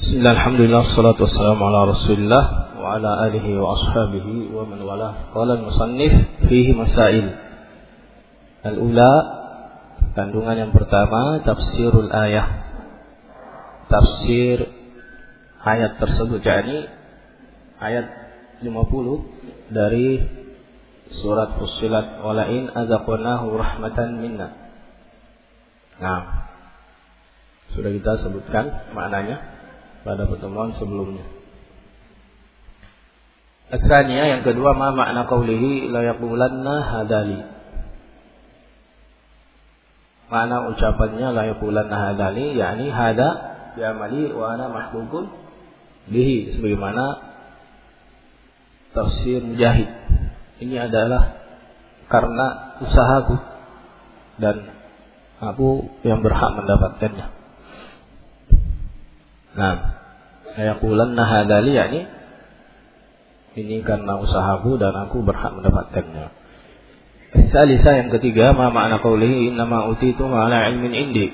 Bismillah, alhamdulillah, salatu wassalamu ala rasulillah wa ala alihi wa ashabihi wa man wala. Qala al-musannif fihi masail. Al-ula, kandungan yang pertama, tafsirul ayah. Tafsir ayat tersebut, yakni ayat 50 dari surat Fussilat, wala in adzaqnahu rahmatan minna. Nah, sudah kita sebutkan maknanya pada pertemuan sebelumnya. Asalnya yang kedua, ma makna qaulihi la yaqulanna hadali. Makna ucapannya la yaqulanna hadali, yakni hada bi'amali wa ana mahbubun bihi, sebagaimana tafsir Mujahid. Ini adalah karena usahaku dan aku yang berhak mendapatkannya. Nah, yaqulanna hadali, yakni ini karena usahaku dan aku berhak mendapatkannya. Salisa yang ketiga, ma makna qaulihi innama utitu ala ilmin indi.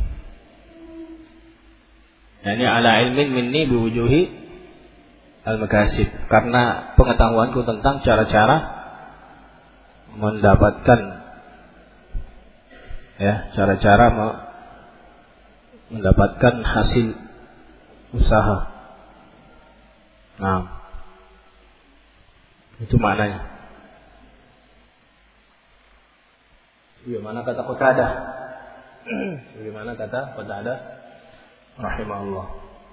Yani ala ilmin minni biwujuhi al-makasib, karena pengetahuanku tentang cara-cara mendapatkan, ya, cara-cara mendapatkan hasil usaha. Nah, itu maknanya. Bagaimana kata Qatadah? Bagaimana kata Qatadah rahimahullah.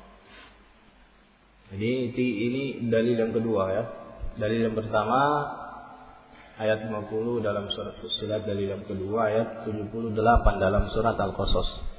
Jadi ini dalil yang kedua, ya. Dalil yang pertama ayat 50 dalam surat Fussilat, dalil yang kedua ayat 78 dalam surat Al-Qasas.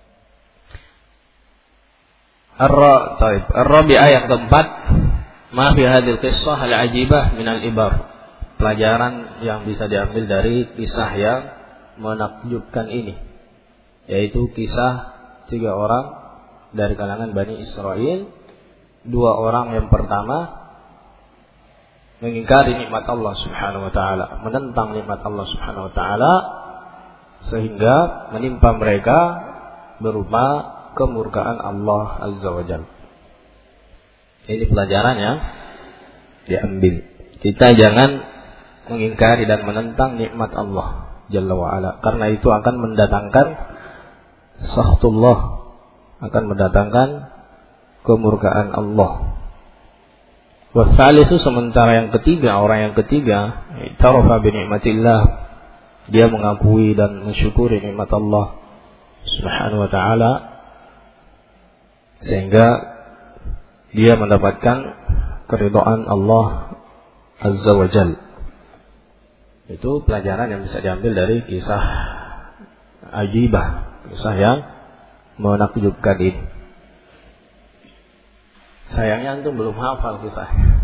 Ar-Rabi'ah yang keempat, ma fi hadhil qissah al-ajibah min al-ibar. Pelajaran yang bisa diambil dari kisah yang menakjubkan ini, yaitu kisah 3 orang dari kalangan Bani Israel. 2 orang yang pertama mengingkari nikmat Allah Subhanahu wa taala, menentang nikmat Allah Subhanahu wa taala, sehingga menimpa mereka berupa kemurkaan Allah Azza wa Jalla. Ini pelajaran yang diambil. Kita jangan mengingkari dan menentang nikmat Allah Jalla wa Ala, karena itu akan mendatangkan sakhtullah, akan mendatangkan kemurkaan Allah. Wasalisu, sementara yang ketiga, orang yang ketiga, i'tarafa bi nikmatillah, dia mengakui dan mensyukuri nikmat Allah Subhanahu wa taala, sehingga dia mendapatkan keridhaan Allah Azza wa Jal. Itu pelajaran yang bisa diambil dari kisah ajibah, kisah yang menakjubkan ini. Sayangnya antum belum hafal kisahnya,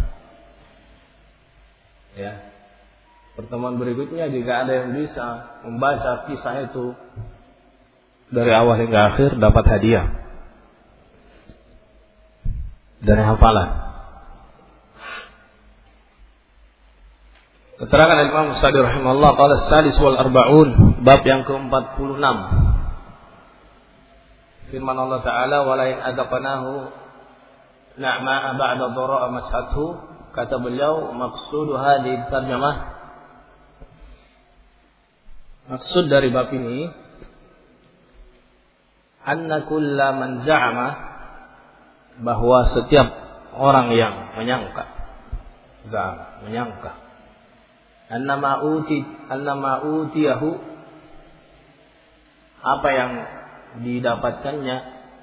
ya. Pertemuan berikutnya jika ada yang bisa membaca kisah itu dari awal hingga akhir, dapat hadiah dari hafalan. Keterangan Imam Sa'di rahimahullah, qala as-salis wal arba'un, bab yang ke-46. Firman Allah Ta'ala, wa la in adaqnahu na'ma ba'da dharra masathu. Kata beliau, maksud hadhihi tarjamah, maksud dari bab ini, anna kulla man za'ama, bahwa setiap orang yang menyangka, annama utiyahu, apa yang didapatkannya,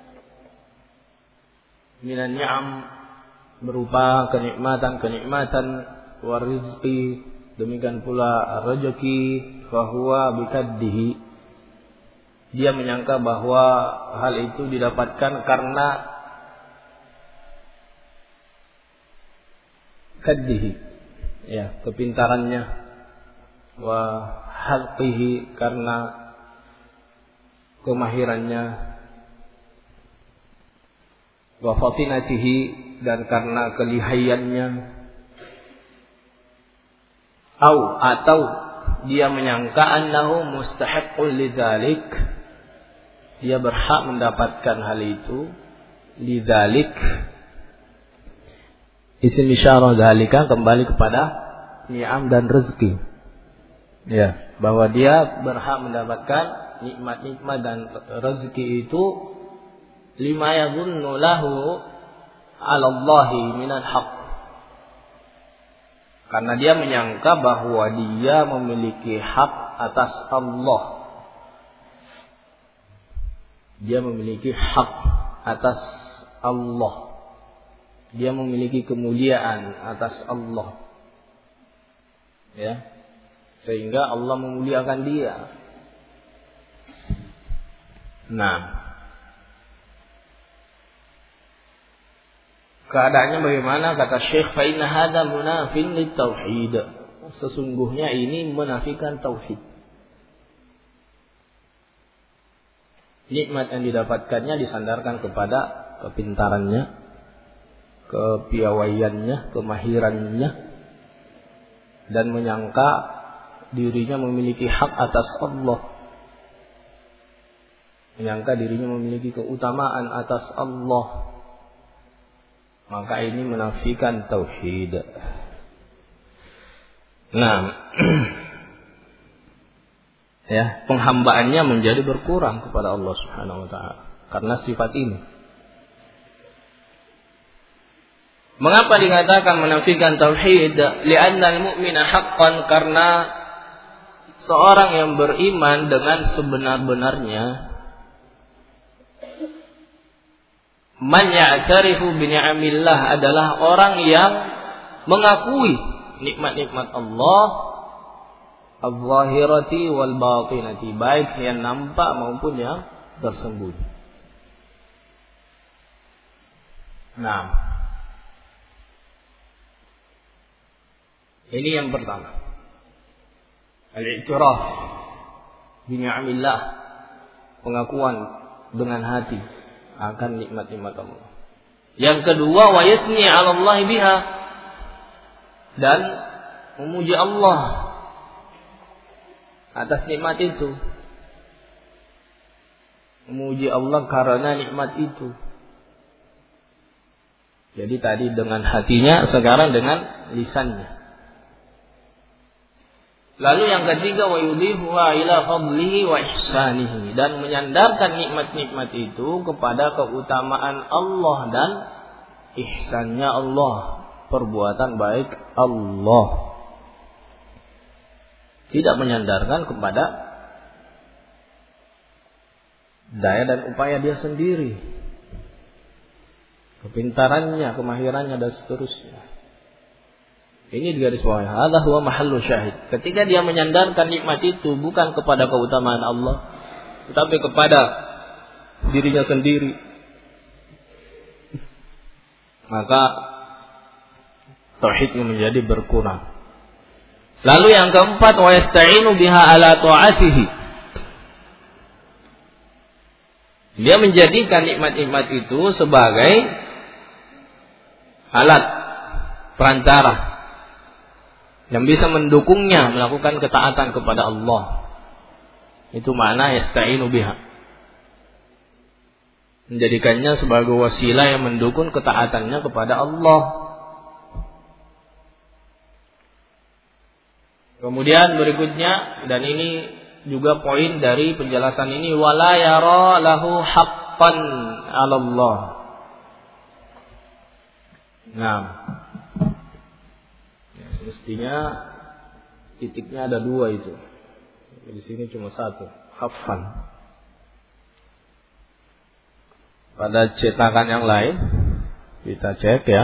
minan ni'am, berupa kenikmatan wa rizqi, demikian pula rezeki, fahuwa bikaddihi, dia menyangka bahwa hal itu didapatkan karena kaddihi, ya, kepintarannya, wa halqihi, karena kemahirannya, wa fatinatihi, dan karena kelihayannya, atau dia menyangka annahu mustahiqqul lidzalik, dia berhak mendapatkan hal itu, lidzalik, isim isyarah dzalika kembali kepada ni'am dan rezeki. Ya, bahwa dia berhak mendapatkan nikmat-nikmat dan rezeki itu lima yadhunnu lahu 'ala Allahi minal haqq. Karena dia menyangka bahwa dia memiliki hak atas Allah. Dia memiliki hak atas Allah. Dia memiliki kemuliaan atas Allah. Ya. Sehingga Allah memuliakan dia. Nah, keadaannya bagaimana? Kata Syekh, fa inna hadza munafin lit-tauhid. Sesungguhnya ini menafikan tauhid. Nikmat yang didapatkannya disandarkan kepada kepintarannya, kepiawaiannya, kemahirannya, dan menyangka dirinya memiliki hak atas Allah, menyangka dirinya memiliki keutamaan atas Allah, maka ini menafikan tauhid. Nah, ya, penghambaannya menjadi berkurang kepada Allah Subhanahu wa taala karena sifat ini. Mengapa dikatakan menafikan tauhid? Li'anna al-mu'mina haqqan, karena seorang yang beriman dengan sebenar-benarnya, man ya'tarifu bi ni'amillah, adalah orang yang mengakui nikmat-nikmat Allah, al-zahirati wal batinati, baik yang nampak maupun yang tersembunyi. Nah, ini yang pertama. Al-i'tiraf bi ni'amillah, pengakuan dengan hati akan nikmat-nikmat Allah. Yang kedua, wa yathni 'ala Allah biha, dan memuji Allah atas nikmat itu. Memuji Allah karena nikmat itu. Jadi tadi dengan hatinya, sekarang dengan lisannya. Lalu yang ketiga, wa yudhifuha ila fadlihi wa ihsanihi, dan menyandarkan nikmat-nikmat itu kepada keutamaan Allah dan ihsannya Allah, perbuatan baik Allah. Tidak menyandarkan kepada daya dan upaya dia sendiri, kepintarannya, kemahirannya, dan seterusnya. Ini digarisbawahi. Hadza huwa mahallu syahid. Ketika dia menyandarkan nikmat itu bukan kepada keutamaan Allah, tetapi kepada dirinya sendiri, maka tauhidnya menjadi berkurang. Lalu yang keempat, wa yasta'inu biha ala ta'atihi. Dia menjadikan nikmat-nikmat itu sebagai alat perantara yang bisa mendukungnya melakukan ketaatan kepada Allah. Itu makna yasta'inu biha. Menjadikannya sebagai wasilah yang mendukung ketaatannya kepada Allah. Kemudian berikutnya, dan ini juga poin dari penjelasan ini, wala yara lahu haqqan 'ala Allah. Nah, mestinya titiknya ada dua itu. Di sini cuma satu, haffan. Pada cetakan yang lain kita cek ya.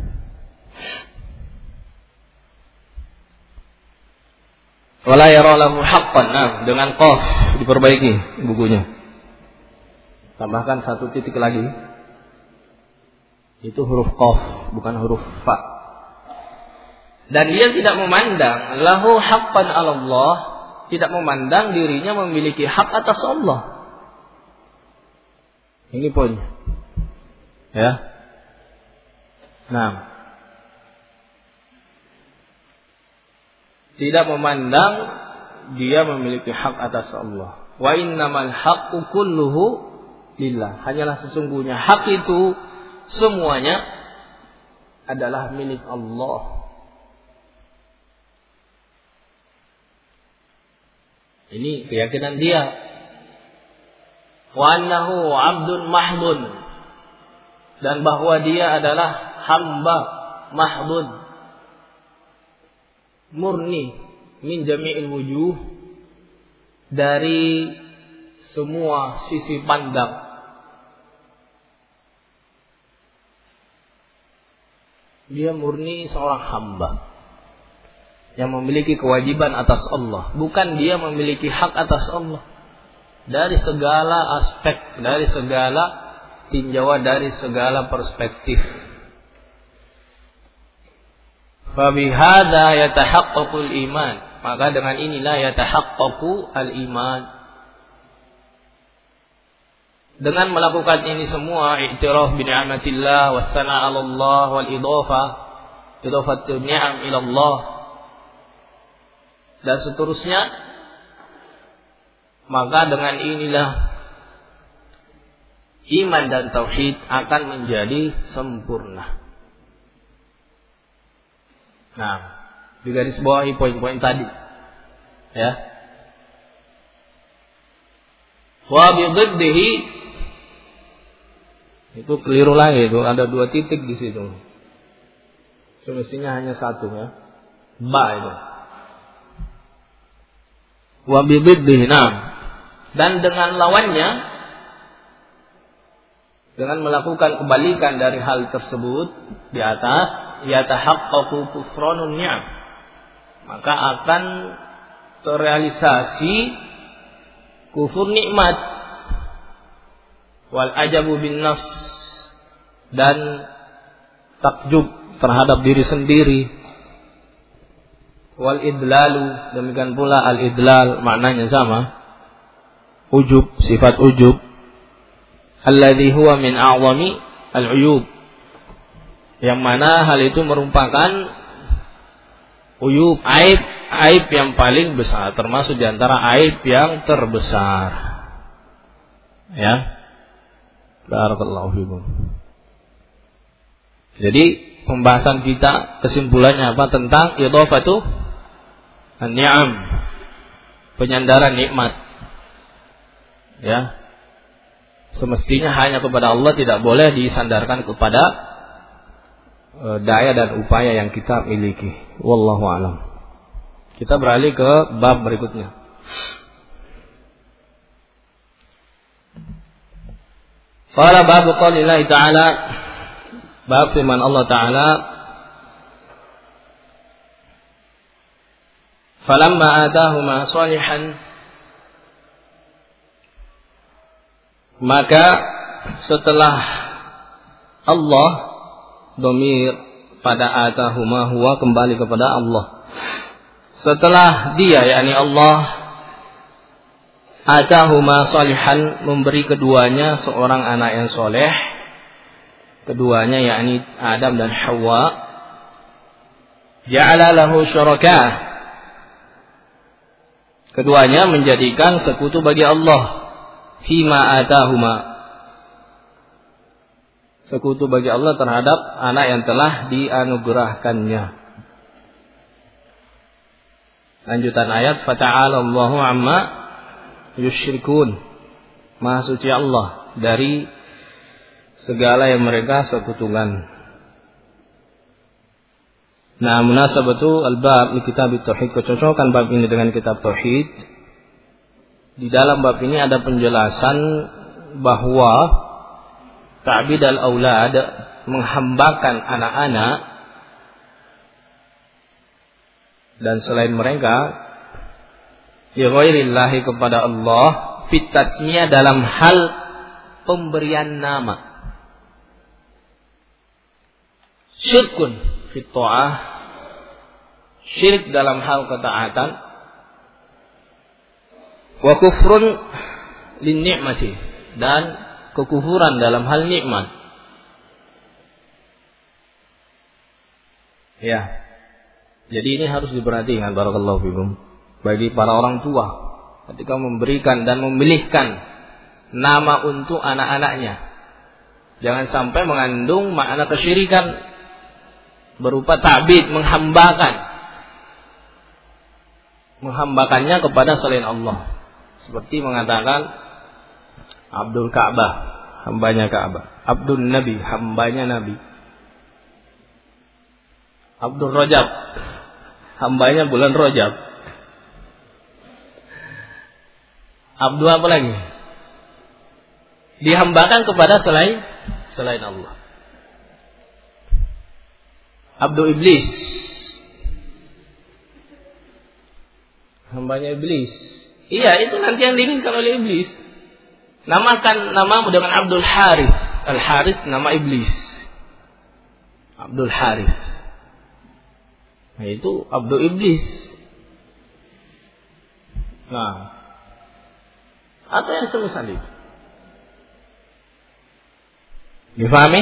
Wala yara lahu haqqan. Nah, dengan qaf diperbaiki bukunya. Tambahkan satu titik lagi. Itu huruf qaf, bukan huruf fa. Dan dia tidak memandang lahu haqqan 'ala Allah, tidak memandang dirinya memiliki hak atas Allah. Ini poinnya. Ya. Nah, tidak memandang dia memiliki hak atas Allah. Wa innamal haqqu kulluhu lillah. Hanyalah sesungguhnya hak itu semuanya adalah milik Allah. Ini keyakinan dia. Wa annahu 'abdun mahdun, dan bahwa dia adalah hamba mahdun, murni, min jami'il wujuh, dari semua sisi pandang. Dia murni seorang hamba yang memiliki kewajiban atas Allah, bukan dia memiliki hak atas Allah. Dari segala aspek, dari segala tinjauan, dari segala perspektif. Fabihadza yatahaqqaqul iman, maka dengan inilah yatahaqqaqu al-iman. Dengan melakukan ini semua, i'tiraf bi ni'matillah wa tsana 'ala Allah wal idafatu ni'am ila Allah dan seterusnya, maka dengan inilah iman dan tauhid akan menjadi sempurna. Nah, di garis bawahi poin-poin tadi, ya. Wa bi dhiddihi, itu keliru lagi, itu ada 2 titik di situ. Semestinya hanya 1, ya. Ba itu. Wa bi dhiddihi, dan dengan lawannya, dengan melakukan kebalikan dari hal tersebut di atas, yatahaqqaqu kufranun ni'am, maka akan terrealisasi kufur nikmat, wal ajabu bin nafs, dan takjub terhadap diri sendiri, wal idlalu, demikian pula al idlal maknanya sama, ujub, sifat ujub, alladzi huwa min a'zami al-uyub, yang mana hal itu merupakan uyub, aib yang paling besar, termasuk di antara aib yang terbesar. Ya. Barakallahu fikum. Jadi pembahasan kita kesimpulannya apa? Tentang idhafatu an-ni'am, penyandaran nikmat. Ya. Semestinya hanya kepada Allah, tidak boleh disandarkan kepada daya dan upaya yang kita miliki. Wallahu a'lam. Kita beralih ke bab berikutnya. Qala bab qaulillahi ta'ala, bab firman Allah Ta'ala, falamma atahuma salihan, maka setelah Allah, domir pada atahuma huwa kembali kepada Allah. Setelah dia, yakni Allah, atahuma salihan, memberi keduanya seorang anak yang soleh, keduanya yakni Adam dan Hawa, ja'ala lahu syuraka, keduanya menjadikan sekutu bagi Allah, fima atahuma, sekutu bagi Allah terhadap anak yang telah dianugerahkannya. Lanjutan ayat, fata'ala Allahu amma yusyrikun, Maha suci Allah dari segala yang mereka sekutukan. Nah, munasabatu al-bab li kitab tauhid, kecocokan bab ini dengan kitab tauhid. Di dalam bab ini ada penjelasan bahwa ta'bid al-aulad, menghambakan anak-anak dan selain mereka, ya ghairillahi, kepada Allah, fit tasmiyah, dalam hal pemberian nama, syirkun fit ta'ah, syirik dalam hal ketaatan, wa kufrun lin ni'mati, dan kekufuran dalam hal nikmat. Ya. Jadi ini harus diperhatikan, barakallahu fikum, bagi para orang tua ketika memberikan dan memilihkan nama untuk anak-anaknya. Jangan sampai mengandung makna kesyirikan berupa ta'bid, menghambakannya kepada selain Allah. Seperti mengatakan Abdul Ka'bah, hambanya Ka'bah. Abdul Nabi, hambanya Nabi. Abdul Rajab, hambanya bulan Rajab. Abdul apa lagi? Dihambakan kepada selain Allah. Abdul Iblis, hambanya Iblis. Iya, itu nanti yang diinginkan oleh Iblis. Namakan namamu dengan Abdul Harith. Al Harith nama Iblis. Abdul Harith. Nah, itu Abdul Iblis. Nah, atau yang semisal itu. Difahami?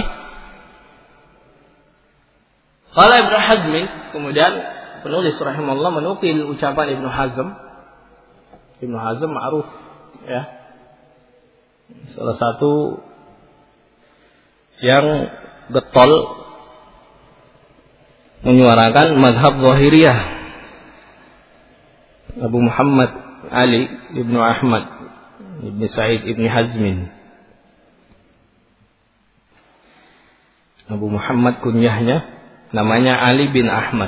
Qala Ibnu Hazm, kemudian penulis rahimahullah menukil ucapan Ibnu Hazm. Ibnu Hazm ma'ruf, ya. Salah satu yang getol menyuarakan mazhab Zahiriyah. Abu Muhammad Ali Ibnu Ahmad Ibnu Sa'id Ibnu Hazmin. Abu Muhammad kunyahnya namanya Ali bin Ahmad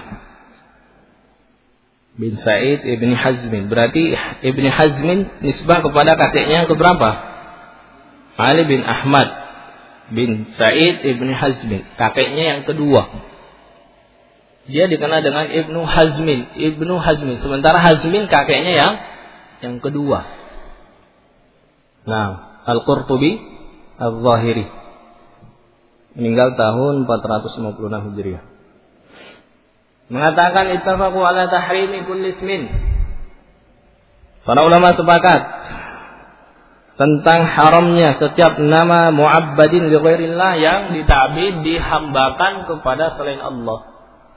bin Sa'id Ibnu Hazmin. Berarti Ibnu Hazmin nisbah kepada kakeknya yang keberapa? Ali bin Ahmad bin Sa'id Ibnu Hazmin, kakeknya yang kedua. Dia dikenal dengan Ibnu Hazmin. Sementara Hazmin kakeknya yang kedua. Nah, Al-Qurtubi Al-Zahiri meninggal tahun 456 Hijriah. Mengatakan ittafaqu ala tahrimi kulli ismin. Para ulama sepakat tentang haramnya setiap nama mu'abbadin li ghairillah yang ditabid, dihambakan kepada selain Allah.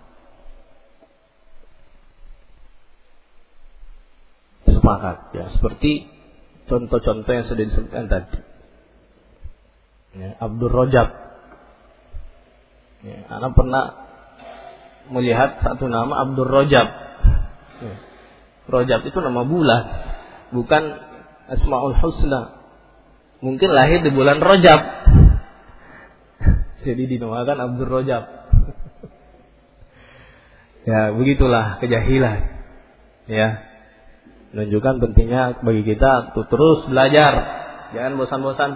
Sepakat, ya, seperti contoh-contoh yang sudah disebutkan tadi. Ya, Abdul Rajab. Ya, Anda pernah melihat satu nama Abdul Rajab. Ya. Rajab itu nama bulan, bukan Asmaul Husna. Mungkin lahir di bulan Rajab, jadi dinamakan Abdul Rajab. Ya, begitulah kejahilan. Ya, menunjukkan pentingnya bagi kita untuk terus belajar, jangan bosan-bosan.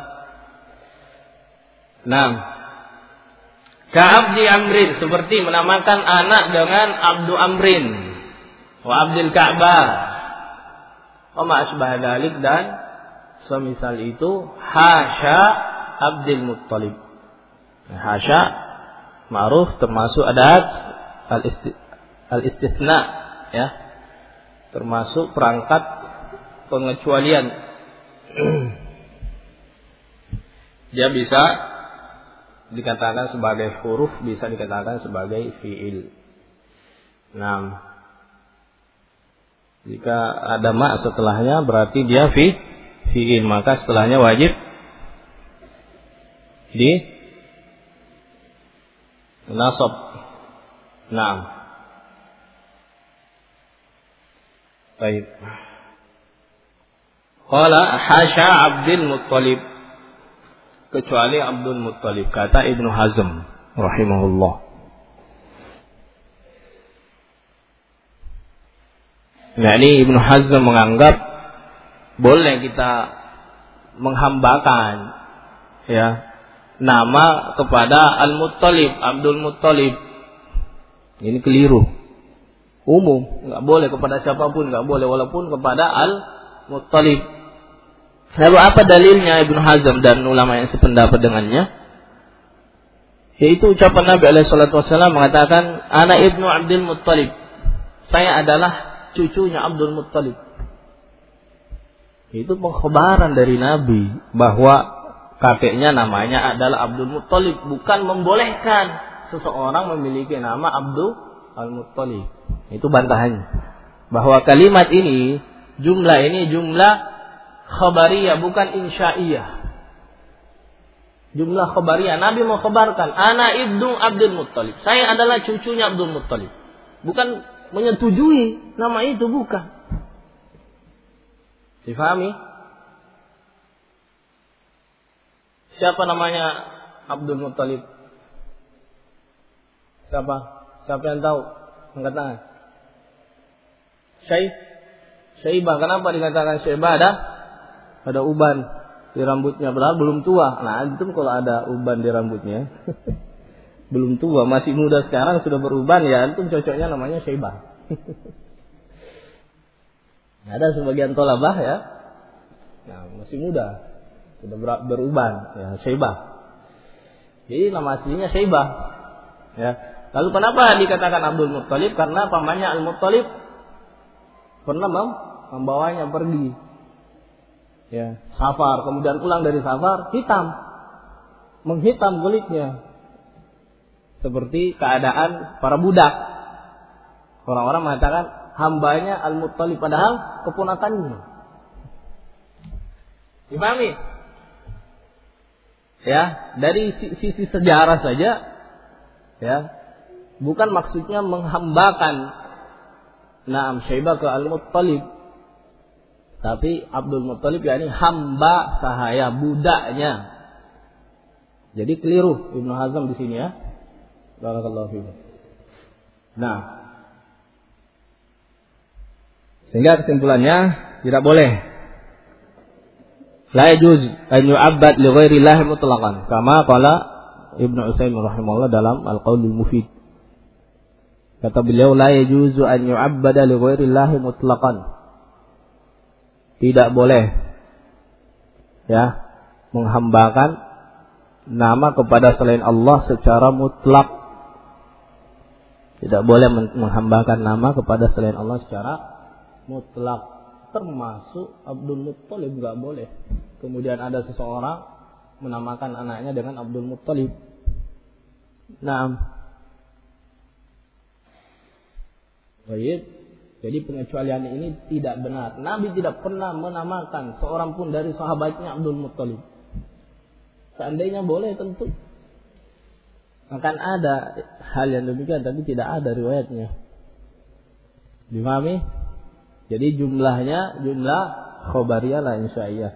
Nah, Ka'abdi Amrin, seperti menamakan anak dengan Abdu Amrin, wa Abdul Ka'bah, wa ma asbah dzalik, dan semisal itu, hasya Abdul Muttalib. Hasya ma'ruf termasuk adat al-istitsna, ya, termasuk perangkat pengecualian. Dia bisa dikatakan sebagai huruf, bisa dikatakan sebagai fi'il. Nah, jika ada ma setelahnya berarti dia fi'il, maka setelahnya wajib di nasab. Nah, baik. Qala hasya Abdul Muttalib, kecuali Abdul Muttalib, kata Ibnu Hazm rahimahullah. Nah, ini Ibnu Hazm menganggap boleh kita menghambakan, ya, nama kepada Al-Muttalib, Abdul Muttalib. Ini keliru. Umum, nggak boleh kepada siapapun, nggak boleh walaupun kepada Al-Muttalib. Lalu apa dalilnya Ibnu Hazm dan ulama yang sependapat dengannya? Yaitu ucapan Nabi SAW mengatakan, Ana ibnu Abdul Muttalib, saya adalah cucunya Abdul Muttalib. Itu pengkhabaran dari Nabi bahwa kakeknya namanya adalah Abdul Muttalib, bukan membolehkan seseorang memiliki nama Abdul Al-Muttalib. Itu bantahannya, bahwa kalimat ini, jumlah ini jumlah khabariyah, bukan insya'iyah. Jumlah khabariyah. Nabi mau khabarkan, ana ibnu Abdul Muttalib. Saya adalah cucunya Abdul Muttalib. Bukan menyetujui nama itu, bukan. Difahami? Siapa namanya Abdul Muttalib? Siapa? Siapa yang tahu? Angkat tangan. Syaibah. Kenapa dikatakan Syaibah? Ada uban di rambutnya, padahal belum tua. Nah, itu kalau ada uban di rambutnya belum tua, masih muda sekarang sudah beruban, ya itu cocoknya namanya Syaibah. Ada sebagian tolabah ya, nah, masih muda sudah beruban, ya Syaibah. Jadi nama aslinya Syaibah. Ya. Lalu kenapa dikatakan Abdul Muttalib? Karena pamannya Al Muttalib pernah membawanya pergi, ya, safar, kemudian pulang dari safar menghitam kulitnya, seperti keadaan para budak. Orang-orang mengatakan hambanya Al-Muttalib, padahal keponakannya. Dipahami? Ya, dari sisi sejarah saja, ya, bukan maksudnya menghambakan Syaibah ke Al-Muttalib, tapi Abdul Muttalib yakni hamba sahaya, budaknya. Jadi keliru Ibnu Hazm di sini, ya. Barakallahu fiikum. Nah, sehingga kesimpulannya tidak boleh la yajuz an yu'abbad li ghairi llahi mutlaqan, kama qala Ibnu Utsaimin rahimahullah dalam Al-Qaulul Mufid. Kata beliau, la yajuzu an yu'abbada li ghairi llahi mutlaqan. Tidak boleh, ya, menghambakan nama kepada selain Allah secara mutlak. Tidak boleh menghambakan nama kepada selain Allah secara mutlak. Termasuk Abdul Muttalib enggak boleh. Kemudian ada seseorang menamakan anaknya dengan Abdul Muttalib. Naam. Baik. Jadi pengecualian ini tidak benar. Nabi tidak pernah menamakan seorang pun dari sahabatnya Abdul Muttalib. Seandainya boleh tentu akan ada hal yang demikian, tapi tidak ada riwayatnya. Dipahami? Jadi jumlahnya jumlah khobariyah la insya'iyah.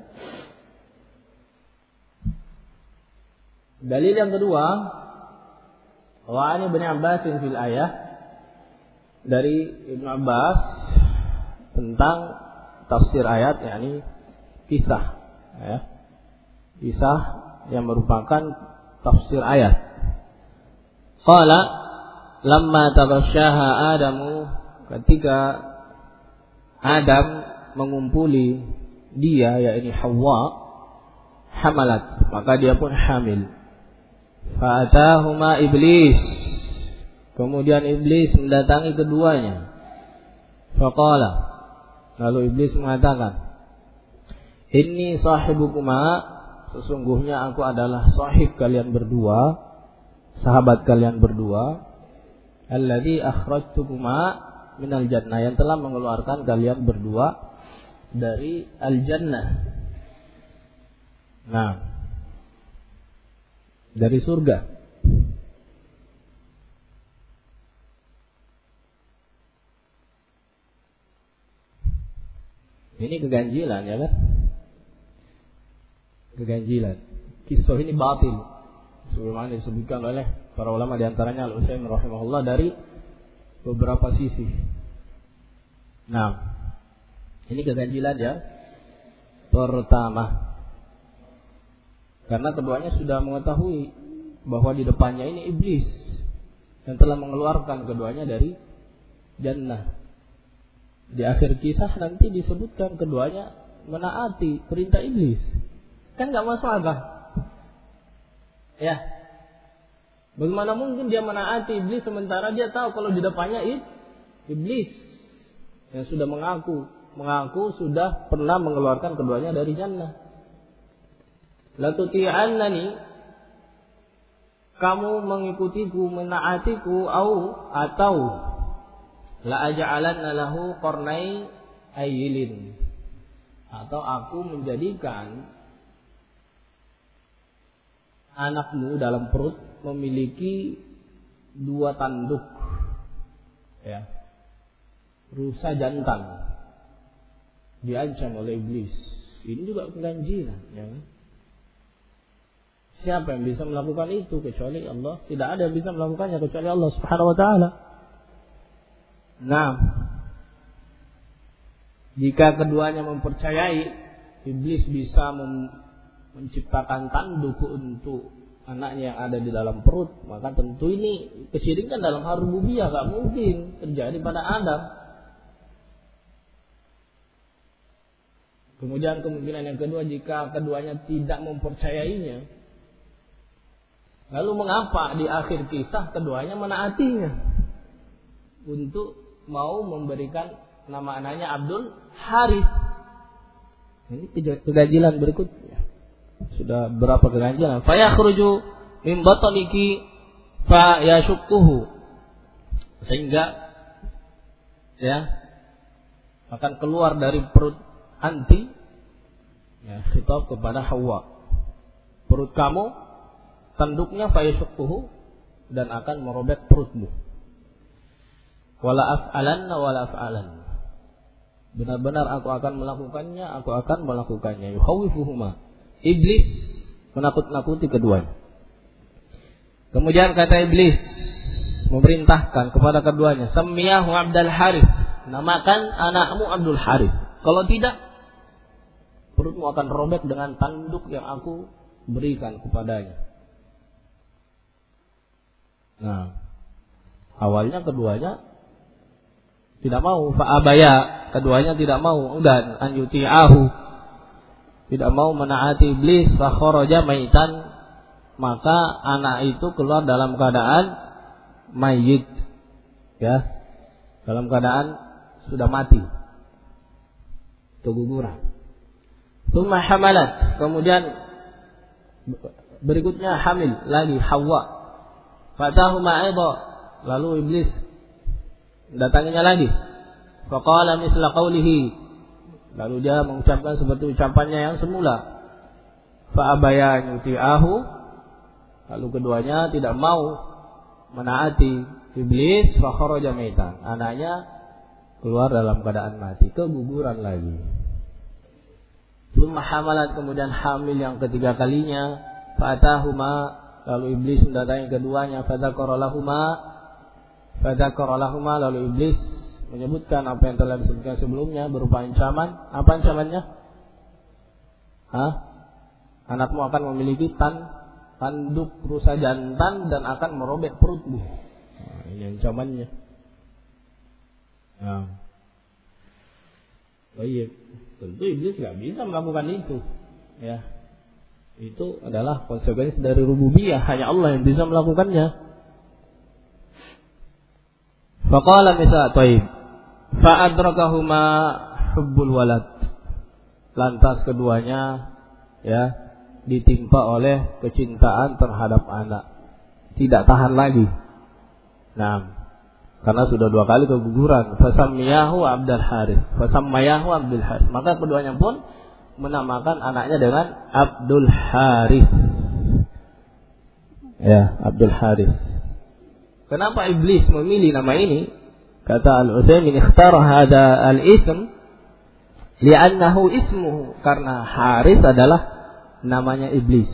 Dalil yang kedua, wa ani Ibnu Abbas fil ayah, dari Ibnu Abbas tentang tafsir ayat, yakni kisah, ya. Kisah yang merupakan tafsir ayat. Qala lamma taghasyaha Adamu, ketika Adam mengumpuli dia, yakni Hawa, hamalat, maka dia pun hamil. Fa'atahuma iblis, kemudian iblis mendatangi keduanya. Faqala, lalu iblis mengatakan, inni sahibukuma, sesungguhnya aku adalah sahib kalian berdua, sahabat kalian berdua, alladzi akhrajtukuma minal jannah, yang telah mengeluarkan kalian berdua dari al-jannah. Nah, dari surga. Ini keganjilan, ya kan? Keganjilan. Kisah ini batil, sebagaimana disebutkan oleh para ulama, diantaranya Al-Utsaimin rahimahullah, dari beberapa sisi. Nah, ini keganjilan ya. Pertama, karena keduanya sudah mengetahui bahwa di depannya ini iblis yang telah mengeluarkan keduanya dari jannah. Di akhir kisah nanti disebutkan keduanya menaati perintah iblis. Kan gak masuk akal, ya. Bagaimana mungkin dia menaati iblis sementara dia tahu kalau di depannya iblis yang sudah mengaku sudah pernah mengeluarkan keduanya dari jannah. La tuti'annani, kamu mengikutiku, menaatiku, atau la aj'alanna lahu qarnai ayyilin, atau aku menjadikan anakmu dalam perut memiliki 2 tanduk, ya, rusa jantan, diancam oleh iblis. Ini juga keganjilan, ya kan? Siapa yang bisa melakukan itu kecuali Allah? Tidak ada yang bisa melakukannya kecuali Allah Subhanahu wa taala. Nah, jika keduanya mempercayai iblis bisa menciptakan tanduk untuk anaknya yang ada di dalam perut, maka tentu ini kesyirikan dalam hal rububiyah, gak mungkin terjadi pada Adam. Kemudian kemungkinan yang kedua, jika keduanya tidak mempercayainya, lalu mengapa di akhir kisah keduanya menaatinya untuk mau memberikan nama anaknya Abdul Harith? Ini keganjilan berikutnya. Sudah berapa keganjilan? Fa yakhruju min batniki fa yashukkuhu, sehingga ya akan keluar dari perut anti, ya, khitab kepada Hawa, perut kamu tanduknya fa yashukkuhu, dan akan merobek perutmu. Wala af'alanna wala af'alanna, benar-benar aku akan melakukannya. Yuhawifuhuma, iblis menakut-nakuti keduanya. Kemudian kata iblis memerintahkan kepada keduanya, Sammiyahu Abdul Harith, namakan anakmu Abdul Harith. Kalau tidak, perutmu akan robek dengan tanduk yang aku berikan kepadanya. Nah, awalnya keduanya tidak mau, fa'abaya, keduanya tidak mau, dan anyuti'ahu, tidak mau menaati iblis, fa kharaja maitan, maka anak itu keluar dalam keadaan mayit, ya, dalam keadaan sudah mati, keguguran. Tsumma hamalat, kemudian berikutnya hamil lagi Hawa. Fatahuma aidha, lalu iblis datanginya lagi. Faqala misla qawlihi, lalu dia mengucapkan seperti ucapannya yang semula. Fa abaya yuti'ahu, lalu keduanya tidak mau menaati iblis. Fa kharaja maitan, anaknya keluar dalam keadaan mati, keguguran lagi. Tsumma hamalat, kemudian hamil yang ketiga kalinya. Fatahuma, lalu iblis mendatangi keduanya. Fadzakara lahuma, lalu iblis menyebutkan apa yang telah disebutkan sebelumnya berupa ancaman. Apa ancamannya? Anakmu akan memiliki tanduk rusa jantan dan akan merobek perutmu. Nah, ini ancamannya. Nah, baik, tentu iblis nggak bisa melakukan itu. Ya, itu adalah konsekuensi dari rububiyah. Hanya Allah yang bisa melakukannya. Faqala misal taib fa'adrakahuma hubbul walad, lantas keduanya ya ditimpa oleh kecintaan terhadap anak, tidak tahan lagi. Nah, karena sudah 2 kali keguguran. Fasammayahu Abdul Harith, maka keduanya pun menamakan anaknya dengan Abdul Harith. Ya, Abdul Harith. Kenapa iblis memilih nama ini? Kata Al-Utsaimin, ikhtara hadza al-ism li'annahu ismuhu, karena Harith adalah namanya iblis.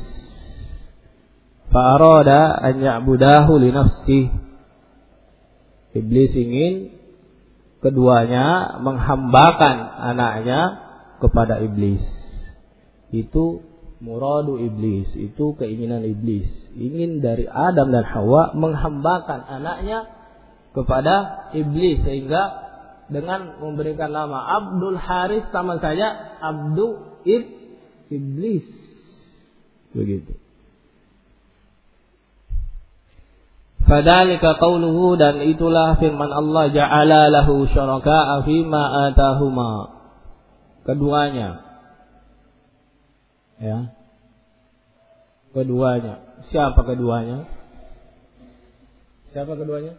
Fa arada an ya'budahu li nafsihi. Iblis ingin keduanya menghambakan anaknya kepada iblis. Itu muradu iblis, itu keinginan iblis. Ingin dari Adam dan Hawa menghambakan anaknya kepada iblis, sehingga dengan memberikan nama Abdul Harith sama saja Abdu iblis. Begitu. Fadzalika qauluhu, dan itulah firman Allah, ja'ala lahu syuraka'a fima atahuma. Keduanya. Ya. Keduanya. Siapa keduanya? Siapa keduanya?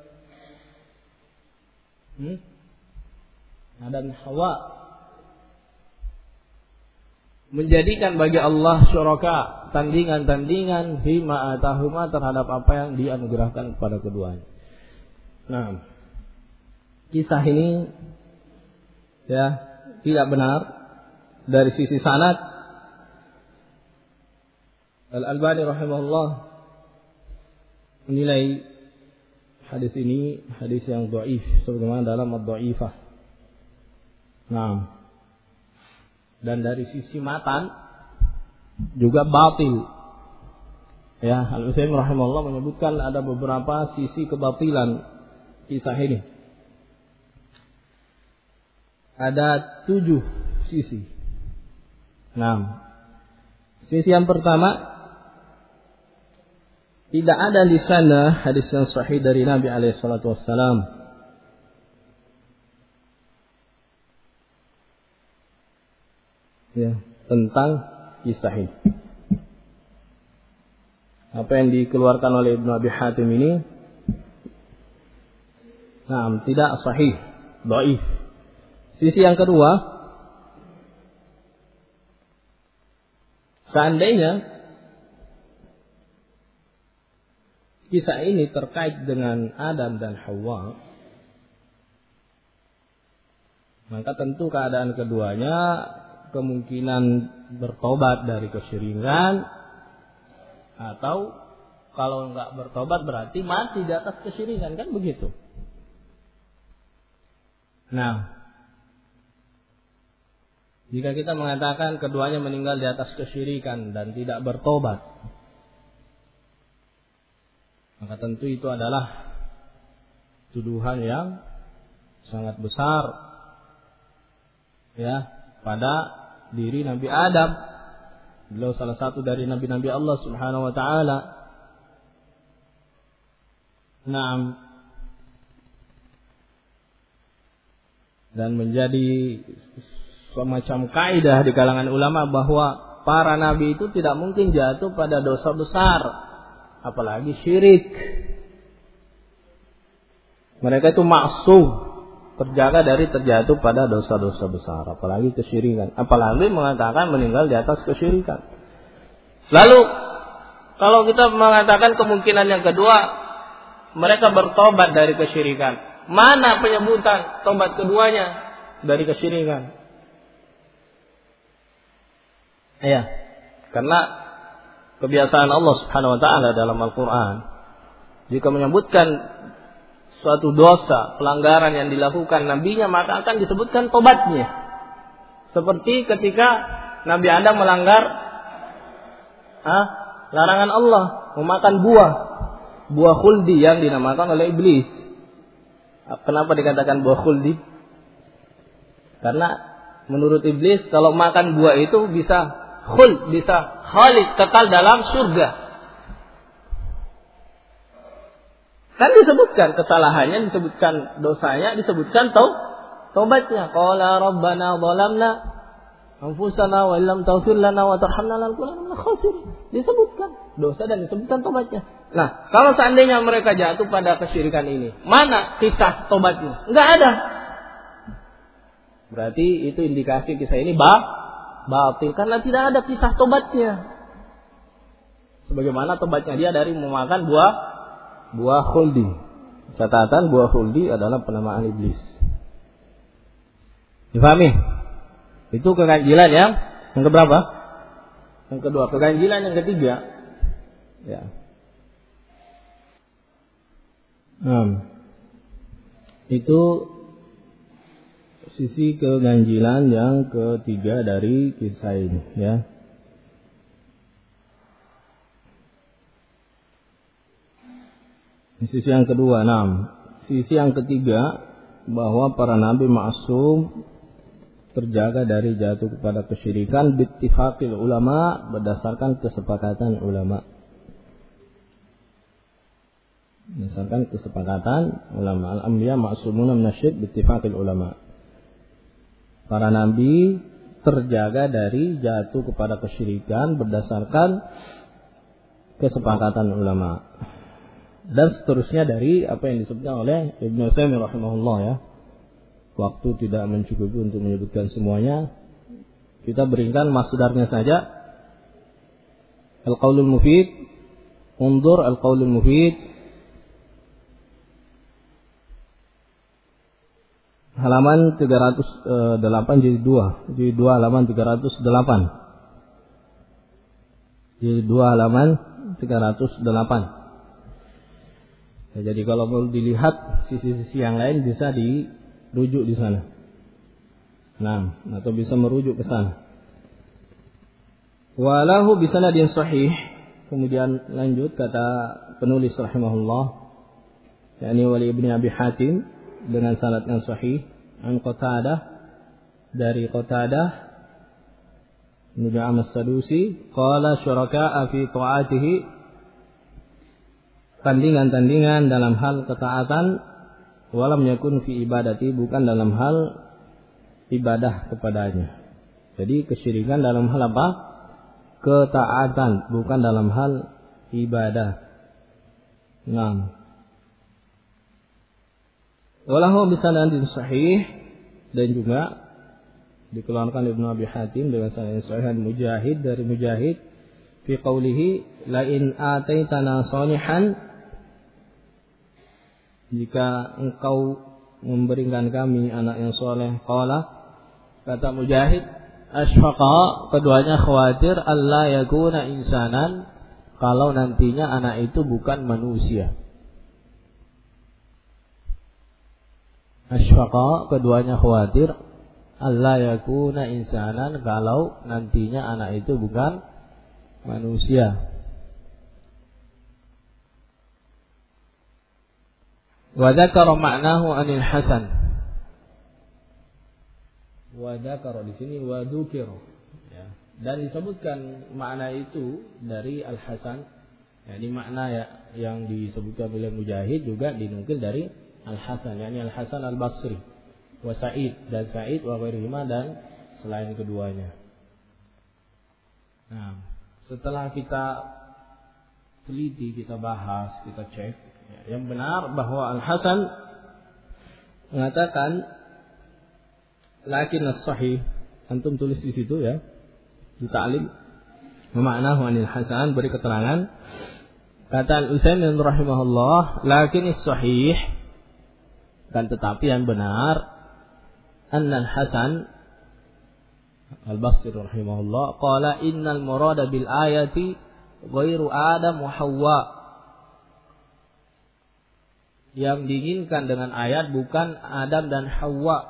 Adam dan Hawa. menjadikan bagi Allah syuraka, tandingan-tandingan fima atahuma terhadap apa yang dianugerahkan kepada keduanya. Nah, kisah ini ya tidak benar dari sisi sanad. Al-Albani rahimahullah menilai hadis ini hadis yang dhaif sebagaimana dalam ad-dhaifah. Nah, dan dari sisi matan juga batil. Ya, Al-Utsaimin rahimahullah menyebutkan ada beberapa sisi kebatilan kisah ini. Ada 7 sisi. Nah, sisi yang pertama, tidak ada di sana hadis yang sahih dari Nabi alaihi salatu wassalam. Ya, tentang kisah ini. Apa yang dikeluarkan oleh Ibnu Abi Hatim ini, nah, tidak sahih, dhaif. Sisi yang kedua, seandainya kisah ini terkait dengan Adam dan Hawa, maka tentu keadaan keduanya kemungkinan bertobat dari kesyirikan, atau kalau enggak bertobat berarti mati di atas kesyirikan, kan begitu. Nah, jika kita mengatakan keduanya meninggal di atas kesyirikan dan tidak bertobat, maka tentu itu adalah tuduhan yang sangat besar ya pada diri Nabi Adam. Beliau salah satu dari nabi-nabi Allah Subhanahu wa taala. Naam. Dan menjadi semacam kaidah di kalangan ulama bahwa para nabi itu tidak mungkin jatuh pada dosa besar, apalagi syirik. Mereka itu maksum, terjaga dari terjatuh pada dosa-dosa besar, apalagi kesyirikan, apalagi mengatakan meninggal di atas kesyirikan. Lalu kalau kita mengatakan kemungkinan yang kedua, mereka bertobat dari kesyirikan, mana penyebutan tobat keduanya dari kesyirikan? Ya, karena kebiasaan Allah Subhanahu wa taala dalam Al-Qur'an, jika menyebutkan suatu dosa, pelanggaran yang dilakukan nabinya, maka akan disebutkan tobatnya. Seperti ketika Nabi Adam melanggar larangan Allah, memakan buah khuldi yang dinamakan oleh iblis. Kenapa dikatakan buah khuldi? Karena menurut iblis kalau makan buah itu bisa khuld, bisa khalid, kekal dalam surga. Kan disebutkan kesalahannya, disebutkan dosanya, disebutkan taubatnya. Qala rabbana zalamna anfusana wa illam taghfir lana wa tarhamna lanakunanna minal khasirin. Disebutkan dosa dan disebutkan taubatnya. Nah, kalau seandainya mereka jatuh pada kesyirikan ini, mana kisah taubatnya? Enggak ada. Berarti itu indikasi kisah ini batil karena tidak ada kisah tobatnya. Sebagaimana tobatnya dia dari memakan buah khuldi. Catatan buah khuldi adalah penamaan iblis. Difahami? Itu keganjilan yang keberapa? Yang kedua. Keganjilan yang ketiga, ya. Itu sisi keganjilan yang ketiga dari kisah ini, ya. Sisi yang kedua, sisi yang ketiga, bahwa para nabi ma'sum, terjaga dari jatuh kepada kesyirikan bittifaqil ulama, berdasarkan kesepakatan ulama. Berdasarkan kesepakatan ulama, al-anbiya ma'sumuna minasyirik bittifaqil ulama. Para nabi terjaga dari jatuh kepada kesyirikan berdasarkan kesepakatan ulama. Dan seterusnya dari apa yang disebutkan oleh Ibnu Utsaimin rahimahullah, ya. Waktu tidak mencukupi untuk menyebutkan semuanya. Kita berikan masdarnya saja. Al-Qaulul Mufid. Undur Al-Qaulul Mufid. Halaman 308 jilid 2. Jilid 2 halaman 308. Jilid 2 halaman 308. Ya, jadi kalau mau dilihat sisi-sisi yang lain bisa dirujuk di sana. Nah, atau bisa merujuk ke sana. Walahu bisanadin sahih. Kemudian lanjut kata penulis rahimahullah, yakni Wali ibn Abi Hatim dengan sanad yang sahih an Qatadah, dari Qatadah bin As-Sadusi, qala syuraka'a fi ta'atihi, tandingan-tandingan dalam hal ketaatan, walam yakun fi ibadati, bukan dalam hal ibadah kepadanya. Jadi kesyirikan dalam hal apa? Ketaatan, bukan dalam hal ibadah. Nah, walahu bisanadin sahih, dan juga dikeluarkan Ibnu Abi Hatim dengan sanad sahih Mujahid, dari Mujahid fi qaulihi la in ataitana salihan, jika engkau memberikan kami anak yang soleh. Qala, kata Mujahid, asfaqa, keduanya khawatir, alla yakuna insanan, kalau nantinya anak itu bukan manusia. Asfaqa, keduanya khawatir, alla yakuna insanan, kalau nantinya anak itu bukan manusia. Wa dzakara ma'nahu 'anil Hasan. Wa dzakara di sini wa dzukira, ya. Dan disebutkan makna itu dari Al Hasan. Yakni makna yang disebutkan oleh Mujahid juga dinukil dari Al Hasan, yakni Al Hasan Al Basri, wa Sa'id, dan Sa'id wa ghairihima, dan selain keduanya. Nah, setelah kita teliti, kita bahas, kita cek, yang benar bahwa Al Hasan mengatakan, lakin as-sahih, antum tulis di situ ya, di ta'lim, maknahu anil Hasan, beri keterangan. Kata Al-Utsaimin rahimahullah, lakin as-sahih, kan tetapi yang benar, anna Al-Hasan Al-Basri rahimahullah qala innal murada bil ayati ghairu Adam wa Hawwa, yang diinginkan dengan ayat bukan Adam dan Hawa.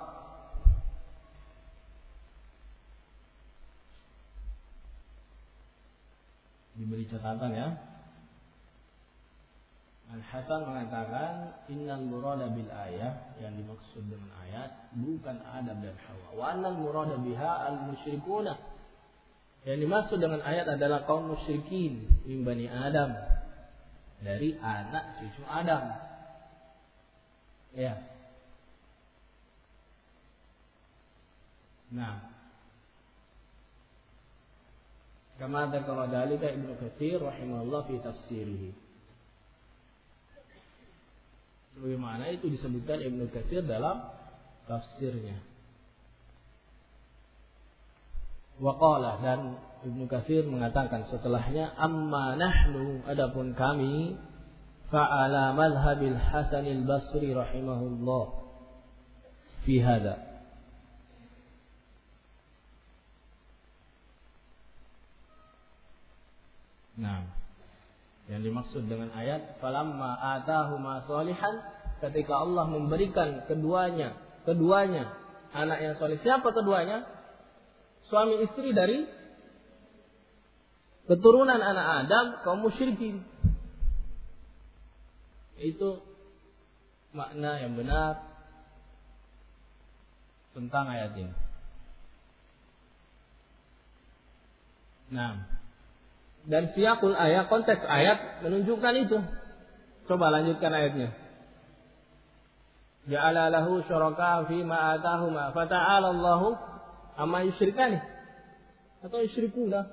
Diberi catatan ya. Al-Hasan mengatakan innal murada bil ayah, yang dimaksud dengan ayat bukan Adam dan Hawa. Wa annal murada biha al musyrikuna, yang dimaksud dengan ayat adalah kaum musyrikin min bani Adam, dari anak cucu Adam. Ya. Nah, kama dzakara dzalika Ibnu Katsir rahimahullah fi tafsirihi. Sebagaimana itu disebutkan Ibnu Katsir dalam tafsirnya. Wa qala, dan Ibnu Katsir mengatakan setelahnya, amma nahnu, adapun kami, fa'ala madhhabil Hasan al-Basri rahimahullah fi hadha. Nah, yang dimaksud dengan ayat falamma atahuma sholihan, ketika Allah memberikan keduanya anak yang soleh. Siapa keduanya? Suami istri dari keturunan anak Adam, kaum musyrikin. Itu makna yang benar tentang ayat ini. Nah, dan siyaqul ayat, konteks ayat menunjukkan itu. Coba lanjutkan ayatnya. Ja'ala lahu syuraka fi ma atahuma fata'ala Allahu amma yusyrikani, atau yusyrikuna.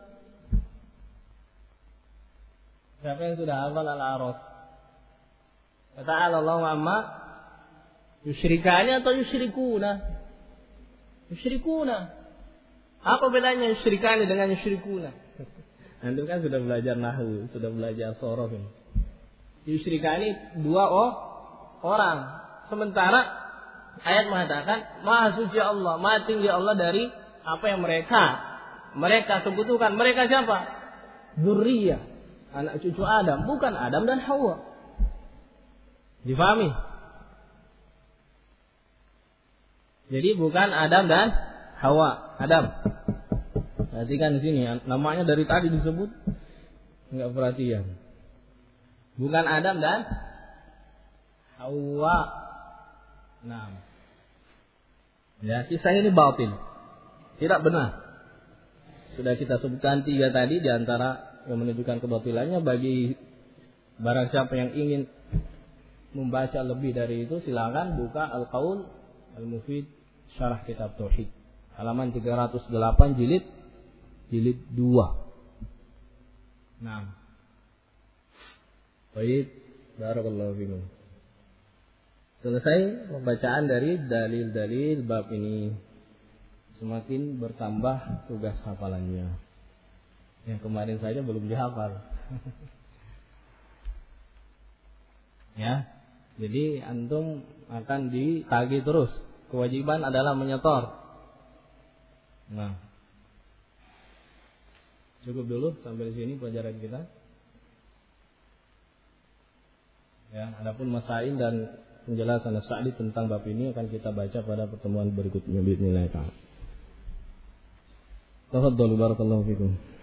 Siapa yang sudah hafal Al-A'raf? Fata'ala Allahu amma yusyrikani atau yusyrikuna? Yusyrikuna. Apa bedanya yusyrikani dengan yusyrikuna? Antum kan sudah belajar nahwu, sudah belajar sorof ini. Yusyrikani dua orang. Sementara ayat mengatakan Maha suci Allah, Maha tinggi Allah dari apa yang mereka sebutkan. Mereka siapa? Dzurriyyah, anak cucu Adam, bukan Adam dan Hawa. Difahami? Jadi bukan Adam dan Hawa. Adam. Perhatikan di sini, namanya dari tadi disebut enggak perhatian. Bukan Adam dan Hawa. Nah. Ya, kisah ini batil. Tidak benar. Sudah kita sebutkan 3 tadi di antara yang menunjukkan kebatilannya. Bagi barang siapa yang ingin membaca lebih dari itu, silakan buka Al-Qaul Al-Mufid Syarah Kitab Tauhid. Halaman 308 jilid 2. Nah. Baik, barakallahu fikum. Selesai pembacaan dari dalil-dalil bab ini. Semakin bertambah tugas hafalannya. Yang kemarin saja belum dihafal. Ya. Jadi antum akan ditagih terus. Kewajiban adalah menyetor. Nah. Cukup dulu sampai di sini pelajaran kita. Ya, adapun masail dan penjelasan As-Sa'di tentang bab ini akan kita baca pada pertemuan berikutnya. Bismillahirrahmanirrahim. Tafadhalu barakallahu fikum.